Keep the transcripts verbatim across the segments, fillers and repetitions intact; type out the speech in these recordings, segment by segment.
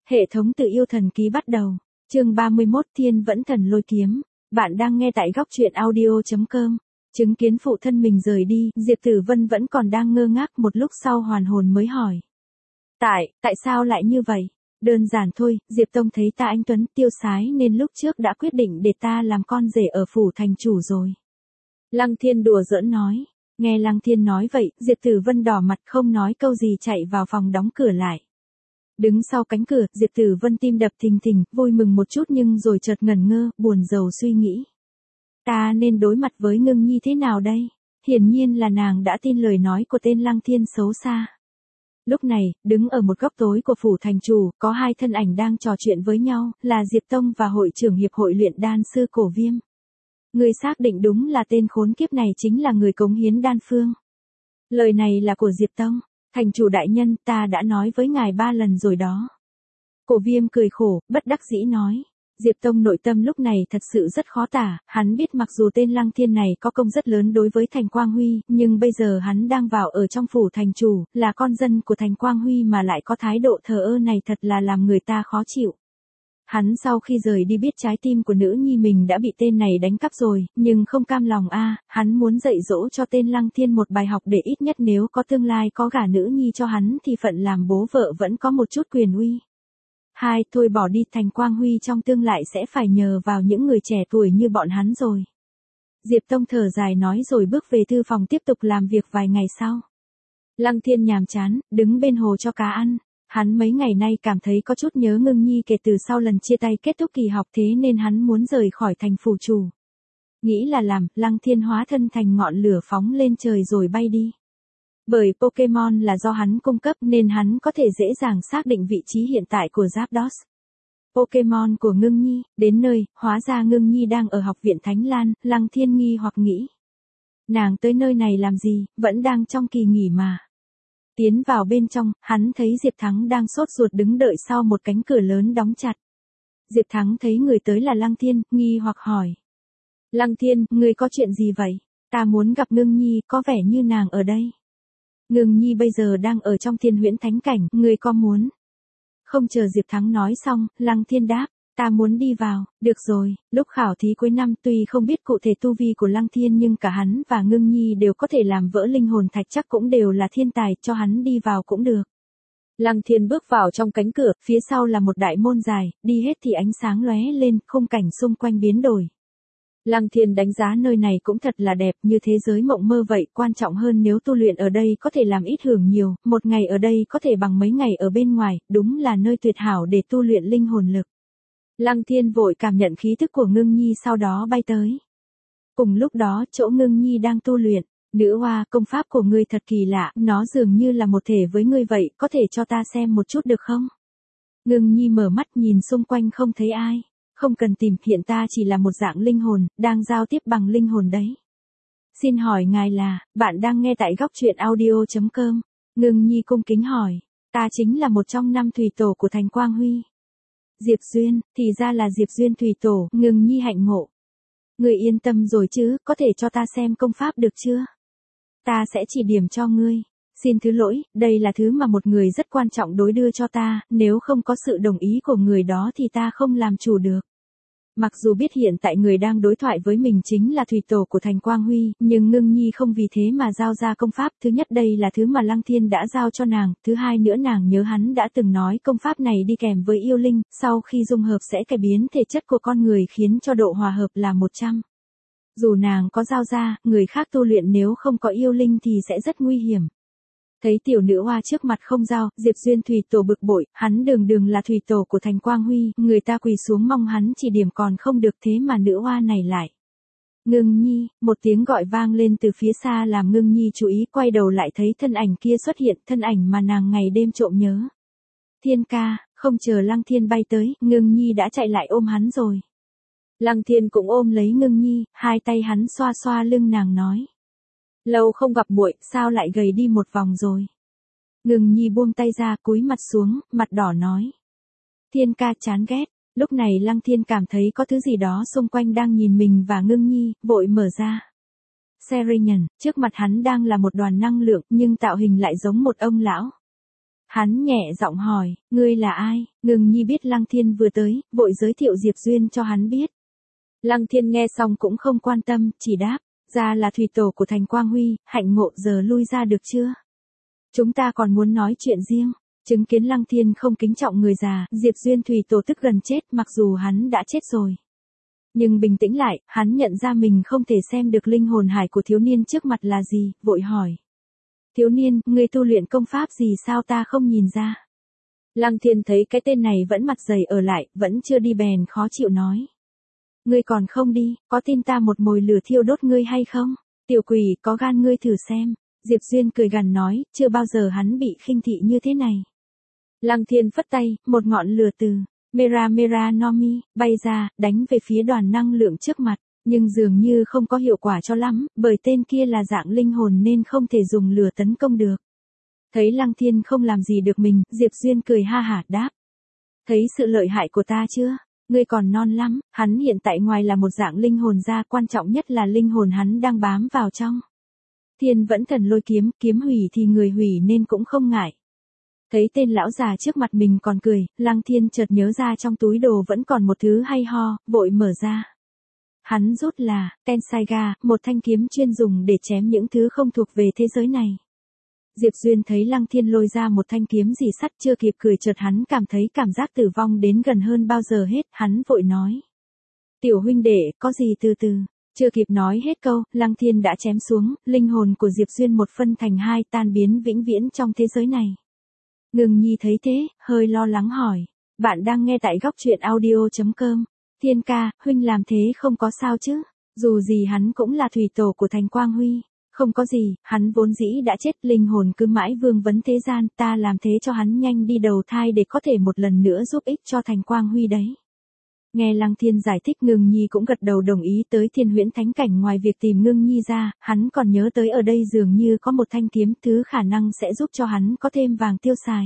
Hệ thống tự yêu thần ký bắt đầu. Chương ba mươi mốt Thiên Vẫn Thần Lôi Kiếm. Bạn đang nghe tại góc truyện audio chấm com. Chứng kiến phụ thân mình rời đi, Diệp Tử Vân vẫn còn đang ngơ ngác, một lúc sau hoàn hồn mới hỏi. Tại, tại sao lại như vậy? Đơn giản thôi, Diệp Tông thấy ta anh tuấn tiêu sái nên lúc trước đã quyết định để ta làm con rể ở phủ thành chủ rồi. Lăng Thiên đùa giỡn nói. Nghe Lăng Thiên nói vậy, Diệp Tử Vân đỏ mặt không nói câu gì chạy vào phòng đóng cửa lại. Đứng sau cánh cửa, Diệp Tử Vân tim đập thình thình, vui mừng một chút nhưng rồi chợt ngẩn ngơ, buồn rầu suy nghĩ. Ta nên đối mặt với Ngưng Nhi thế nào đây? Hiển nhiên là nàng đã tin lời nói của tên Lăng Thiên xấu xa. Lúc này, đứng ở một góc tối của phủ thành chủ, có hai thân ảnh đang trò chuyện với nhau, là Diệp Tông và hội trưởng hiệp hội luyện đan sư Cổ Viêm. Người xác định đúng là tên khốn kiếp này chính là người cống hiến đan phương. Lời này là của Diệp Tông. Thành chủ đại nhân, ta đã nói với ngài ba lần rồi đó. Cổ Viêm cười khổ, bất đắc dĩ nói. Diệp Tông nội tâm lúc này thật sự rất khó tả, hắn biết mặc dù tên Lăng Thiên này có công rất lớn đối với Thành Quang Huy, nhưng bây giờ hắn đang vào ở trong phủ thành chủ, là con dân của Thành Quang Huy mà lại có thái độ thờ ơ này thật là làm người ta khó chịu. Hắn sau khi rời đi biết trái tim của nữ nhi mình đã bị tên này đánh cắp rồi, nhưng không cam lòng a, hắn muốn dạy dỗ cho tên Lăng Thiên một bài học để ít nhất nếu có tương lai có gả nữ nhi cho hắn thì phận làm bố vợ vẫn có một chút quyền uy. Hai, thôi bỏ đi, Thành Quang Huy trong tương lai sẽ phải nhờ vào những người trẻ tuổi như bọn hắn rồi. Diệp Tông thở dài nói rồi bước về thư phòng tiếp tục làm việc vài ngày sau. Lăng Thiên nhàm chán, đứng bên hồ cho cá ăn. Hắn mấy ngày nay cảm thấy có chút nhớ Ngưng Nhi kể từ sau lần chia tay kết thúc kỳ học thế nên hắn muốn rời khỏi thành phủ chủ. Nghĩ là làm, Lăng Thiên hóa thân thành ngọn lửa phóng lên trời rồi bay đi. Bởi Pokemon là do hắn cung cấp nên hắn có thể dễ dàng xác định vị trí hiện tại của Zapdos. Pokemon của Ngưng Nhi, đến nơi, hóa ra Ngưng Nhi đang ở học viện Thánh Lan, Lăng Thiên nghi hoặc nghĩ. Nàng tới nơi này làm gì, vẫn đang trong kỳ nghỉ mà. Tiến vào bên trong, hắn thấy Diệp Thắng đang sốt ruột đứng đợi sau một cánh cửa lớn đóng chặt. Diệp Thắng thấy người tới là Lăng Thiên, nghi hoặc hỏi. Lăng Thiên, ngươi có chuyện gì vậy? Ta muốn gặp Ngưng Nhi, có vẻ như nàng ở đây. Ngưng Nhi bây giờ đang ở trong Thiên Huyễn Thánh Cảnh, ngươi có muốn? Không chờ Diệp Thắng nói xong, Lăng Thiên đáp. Ta muốn đi vào, được rồi, lúc khảo thí cuối năm tuy không biết cụ thể tu vi của Lăng Thiên nhưng cả hắn và Ngưng Nhi đều có thể làm vỡ linh hồn thạch chắc cũng đều là thiên tài, cho hắn đi vào cũng được. Lăng Thiên bước vào trong cánh cửa, phía sau là một đại môn dài, đi hết thì ánh sáng lóe lên, khung cảnh xung quanh biến đổi. Lăng Thiên đánh giá nơi này cũng thật là đẹp, như thế giới mộng mơ vậy, quan trọng hơn nếu tu luyện ở đây có thể làm ít hưởng nhiều, một ngày ở đây có thể bằng mấy ngày ở bên ngoài, đúng là nơi tuyệt hảo để tu luyện linh hồn lực. Lăng Thiên vội cảm nhận khí thức của Ngưng Nhi sau đó bay tới. Cùng lúc đó, chỗ Ngưng Nhi đang tu luyện, nữ hoa, công pháp của ngươi thật kỳ lạ, nó dường như là một thể với ngươi vậy, có thể cho ta xem một chút được không? Ngưng Nhi mở mắt nhìn xung quanh không thấy ai. Không cần tìm, hiện ta chỉ là một dạng linh hồn, đang giao tiếp bằng linh hồn đấy. Xin hỏi ngài là, bạn đang nghe tại góc truyện audio chấm com. Ngưng Nhi cung kính hỏi, ta chính là một trong năm thủy tổ của Thành Quang Huy. Diệp Duyên, thì ra là Diệp Duyên thủy tổ, Ngưng Nhi hạnh ngộ. Ngươi yên tâm rồi chứ, có thể cho ta xem công pháp được chưa? Ta sẽ chỉ điểm cho ngươi. Xin thứ lỗi, đây là thứ mà một người rất quan trọng đối đưa cho ta, nếu không có sự đồng ý của người đó thì ta không làm chủ được. Mặc dù biết hiện tại người đang đối thoại với mình chính là thủy tổ của Thành Quang Huy, nhưng Ngưng Nhi không vì thế mà giao ra công pháp. Thứ nhất đây là thứ mà Lăng Thiên đã giao cho nàng, thứ hai nữa nàng nhớ hắn đã từng nói công pháp này đi kèm với yêu linh, sau khi dung hợp sẽ cải biến thể chất của con người khiến cho độ hòa hợp là một trăm. Dù nàng có giao ra, người khác tu luyện nếu không có yêu linh thì sẽ rất nguy hiểm. Thấy tiểu nữ hoa trước mặt không giao, Diệp Duyên thủy tổ bực bội, hắn đường đường là thủy tổ của Thành Quang Huy, người ta quỳ xuống mong hắn chỉ điểm còn không được thế mà nữ hoa này lại. Ngưng Nhi, một tiếng gọi vang lên từ phía xa làm Ngưng Nhi chú ý quay đầu lại thấy thân ảnh kia xuất hiện, thân ảnh mà nàng ngày đêm trộm nhớ. Thiên ca, không chờ Lăng Thiên bay tới, Ngưng Nhi đã chạy lại ôm hắn rồi. Lăng Thiên cũng ôm lấy Ngưng Nhi, hai tay hắn xoa xoa lưng nàng nói. Lâu không gặp muội, sao lại gầy đi một vòng rồi? Ngưng Nhi buông tay ra, cúi mặt xuống, mặt đỏ nói. Thiên ca chán ghét. Lúc này Lăng Thiên cảm thấy có thứ gì đó xung quanh đang nhìn mình và Ngưng Nhi, vội mở ra. Serian, trước mặt hắn đang là một đoàn năng lượng, nhưng tạo hình lại giống một ông lão. Hắn nhẹ giọng hỏi, ngươi là ai? Ngưng Nhi biết Lăng Thiên vừa tới, vội giới thiệu Diệp Duyên cho hắn biết. Lăng Thiên nghe xong cũng không quan tâm, chỉ đáp, ra là thủy tổ của thành Quang Huy, hạnh ngộ giờ lui ra được chưa? Chúng ta còn muốn nói chuyện riêng. Chứng kiến Lăng Thiên không kính trọng người già, Diệp Duyên thủy tổ tức gần chết mặc dù hắn đã chết rồi. Nhưng bình tĩnh lại, hắn nhận ra mình không thể xem được linh hồn hải của thiếu niên trước mặt là gì, vội hỏi. Thiếu niên, ngươi tu luyện công pháp gì sao ta không nhìn ra? Lăng Thiên thấy cái tên này vẫn mặt dày ở lại, vẫn chưa đi bèn khó chịu nói. Ngươi còn không đi, có tin ta một mồi lửa thiêu đốt ngươi hay không? Tiểu quỷ, có gan ngươi thử xem. Diệp Duyên cười gằn nói, chưa bao giờ hắn bị khinh thị như thế này. Lăng Thiên phất tay, một ngọn lửa từ Mera Mera Nomi bay ra, đánh về phía đoàn năng lượng trước mặt, nhưng dường như không có hiệu quả cho lắm, bởi tên kia là dạng linh hồn nên không thể dùng lửa tấn công được. Thấy Lăng Thiên không làm gì được mình, Diệp Duyên cười ha hả đáp. Thấy sự lợi hại của ta chưa? Ngươi còn non lắm, hắn hiện tại ngoài là một dạng linh hồn ra, quan trọng nhất là linh hồn hắn đang bám vào trong. Thiên vẫn thần lôi kiếm, kiếm hủy thì người hủy nên cũng không ngại. Thấy tên lão già trước mặt mình còn cười, Lăng Thiên chợt nhớ ra trong túi đồ vẫn còn một thứ hay ho, vội mở ra. Hắn rút là Tensaiga, một thanh kiếm chuyên dùng để chém những thứ không thuộc về thế giới này. Diệp Duyên thấy Lăng Thiên lôi ra một thanh kiếm rỉ sắt chưa kịp cười chợt hắn cảm thấy cảm giác tử vong đến gần hơn bao giờ hết, hắn vội nói. Tiểu huynh đệ, có gì từ từ. Chưa kịp nói hết câu, Lăng Thiên đã chém xuống, linh hồn của Diệp Duyên một phân thành hai tan biến vĩnh viễn trong thế giới này. Ngưng Nhi thấy thế, hơi lo lắng hỏi. Bạn đang nghe tại góc truyện audio chấm com. Thiên ca, huynh làm thế không có sao chứ? Dù gì hắn cũng là thủy tổ của thành Quang Huy. Không có gì, hắn vốn dĩ đã chết, linh hồn cứ mãi vương vấn thế gian, ta làm thế cho hắn nhanh đi đầu thai để có thể một lần nữa giúp ích cho thành Quang Huy đấy. Nghe Lăng Thiên giải thích, Ngưng Nhi cũng gật đầu đồng ý. Tới Thiên Huyễn Thánh Cảnh ngoài việc tìm Ngưng Nhi ra, hắn còn nhớ tới ở đây dường như có một thanh kiếm, thứ khả năng sẽ giúp cho hắn có thêm vàng tiêu xài.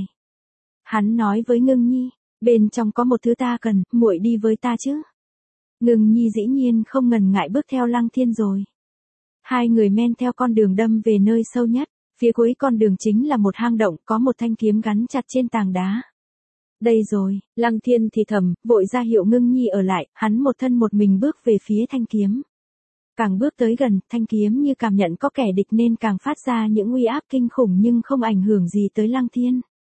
Hắn nói với Ngưng Nhi, bên trong có một thứ ta cần, muội đi với ta chứ. Ngưng Nhi dĩ nhiên không ngần ngại bước theo Lăng Thiên rồi. Hai người men theo con đường đâm về nơi sâu nhất, phía cuối con đường chính là một hang động, có một thanh kiếm gắn chặt trên tảng đá. Đây rồi, Lăng Thiên thì thầm, vội ra hiệu Ngưng Nhi ở lại, hắn một thân một mình bước về phía thanh kiếm. Càng bước tới gần, thanh kiếm như cảm nhận có kẻ địch nên càng phát ra những uy áp kinh khủng nhưng không ảnh hưởng gì tới Lăng Thiên.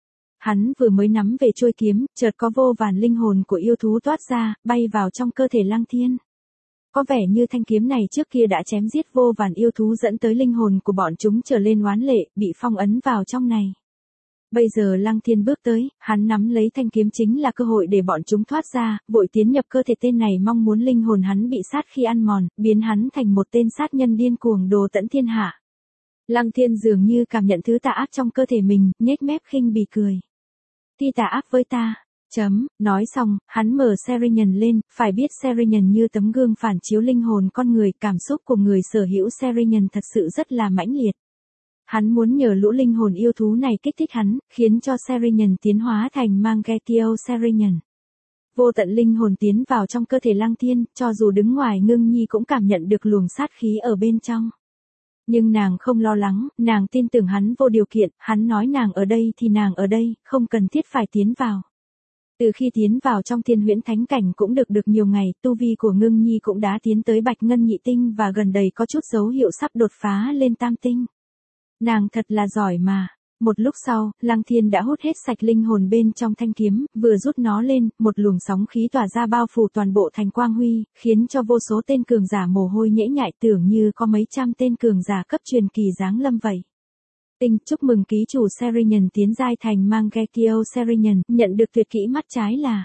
Hắn vừa mới nắm về chuôi kiếm, chợt có vô vàn linh hồn của yêu thú toát ra, bay vào trong cơ thể Lăng Thiên. Có vẻ như thanh kiếm này trước kia đã chém giết vô vàn yêu thú dẫn tới linh hồn của bọn chúng trở lên oán lệ, bị phong ấn vào trong này. Bây giờ Lăng Thiên bước tới, hắn nắm lấy thanh kiếm chính là cơ hội để bọn chúng thoát ra, vội tiến nhập cơ thể tên này mong muốn linh hồn hắn bị sát khi ăn mòn, biến hắn thành một tên sát nhân điên cuồng đồ tẫn thiên hạ. Lăng Thiên dường như cảm nhận thứ tà ác trong cơ thể mình, nhếch mép khinh bỉ cười. Ti tà ác với ta. Chấm, nói xong, hắn mở Serian lên, phải biết Serian như tấm gương phản chiếu linh hồn con người, cảm xúc của người sở hữu Serian thật sự rất là mãnh liệt. Hắn muốn nhờ lũ linh hồn yêu thú này kích thích hắn, khiến cho Serian tiến hóa thành Mangekyo Serian. Vô tận linh hồn tiến vào trong cơ thể Lăng Thiên, cho dù đứng ngoài Ngưng Nhi cũng cảm nhận được luồng sát khí ở bên trong. Nhưng nàng không lo lắng, nàng tin tưởng hắn vô điều kiện, hắn nói nàng ở đây thì nàng ở đây, không cần thiết phải tiến vào. Từ khi tiến vào trong Thiên Huyễn Thánh Cảnh cũng được được nhiều ngày, tu vi của Ngưng Nhi cũng đã tiến tới Bạch Ngân Nhị Tinh và gần đây có chút dấu hiệu sắp đột phá lên Tam Tinh. Nàng thật là giỏi mà. Một lúc sau, Lăng Thiên đã hút hết sạch linh hồn bên trong thanh kiếm, vừa rút nó lên, một luồng sóng khí tỏa ra bao phủ toàn bộ thành Quang Huy, khiến cho vô số tên cường giả mồ hôi nhễ nhại, tưởng như có mấy trăm tên cường giả cấp truyền kỳ giáng lâm vậy. Tinh, chúc mừng ký chủ Serian tiến giai thành Mangekyo Serian, nhận được tuyệt kỹ mắt trái là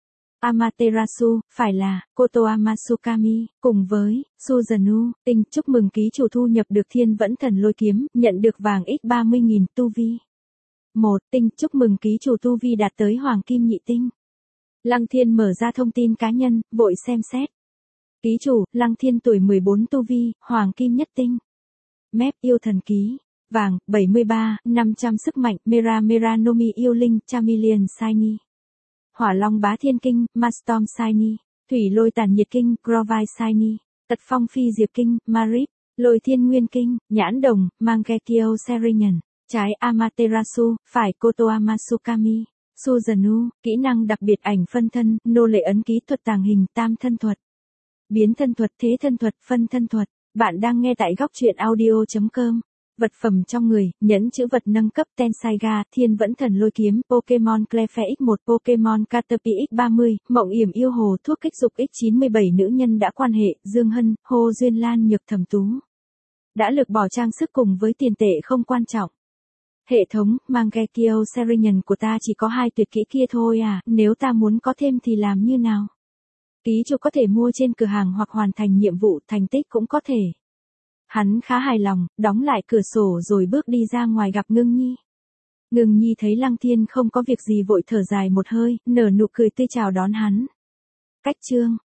Amaterasu, phải là Kotoama Sukami, cùng với Suzanu. Tinh, chúc mừng ký chủ thu nhập được Thiên Vẫn Thần Lôi Kiếm, nhận được vàng x ba mươi nghìn tu vi. một. Tinh, chúc mừng ký chủ tu vi đạt tới Hoàng Kim Nhị Tinh. Lăng Thiên mở ra thông tin cá nhân, vội xem xét. Ký chủ, Lăng Thiên tuổi mười bốn tu vi, Hoàng Kim Nhất Tinh. Mép yêu thần ký. Vàng, bảy mươi ba, năm trăm sức mạnh, Mera Mera Nomi yêu linh, Chameleon Shiny. Hỏa Long Bá Thiên Kinh, Mastorm Shiny. Thủy Lôi Tàn Nhiệt Kinh, Grovai Shiny. Tật Phong Phi Diệp Kinh, Marip. Lôi Thiên Nguyên Kinh, Nhãn Đồng, Mangekyo Serian. Trái Amaterasu, phải Kotoama Sukami. Suzanu, kỹ năng đặc biệt ảnh phân thân, nô lệ ấn ký thuật tàng hình, tam thân thuật. Biến thân thuật, thế thân thuật, phân thân thuật. Bạn đang nghe tại góc truyện audio.com. Vật phẩm trong người, nhẫn chữ vật nâng cấp Tensaiga, Thiên Vẫn Thần Lôi Kiếm, Pokemon Clefairy ích một, Pokemon Caterpie ích ba mươi, Mộng Yểm Yêu Hồ, thuốc kích dục ích chín mươi bảy, nữ nhân đã quan hệ, Dương Hân, Hồ Duyên Lan, Nhược Thẩm Tú. Đã lược bỏ trang sức cùng với tiền tệ không quan trọng. Hệ thống, Mangekyo Serenian của ta chỉ có hai tuyệt kỹ kia thôi à, nếu ta muốn có thêm thì làm như nào? Ký chủ có thể mua trên cửa hàng hoặc hoàn thành nhiệm vụ, thành tích cũng có thể. Hắn khá hài lòng, đóng lại cửa sổ rồi bước đi ra ngoài gặp Ngưng Nhi. Ngưng Nhi thấy Lăng Thiên không có việc gì vội thở dài một hơi, nở nụ cười tươi chào đón hắn. Cách chương,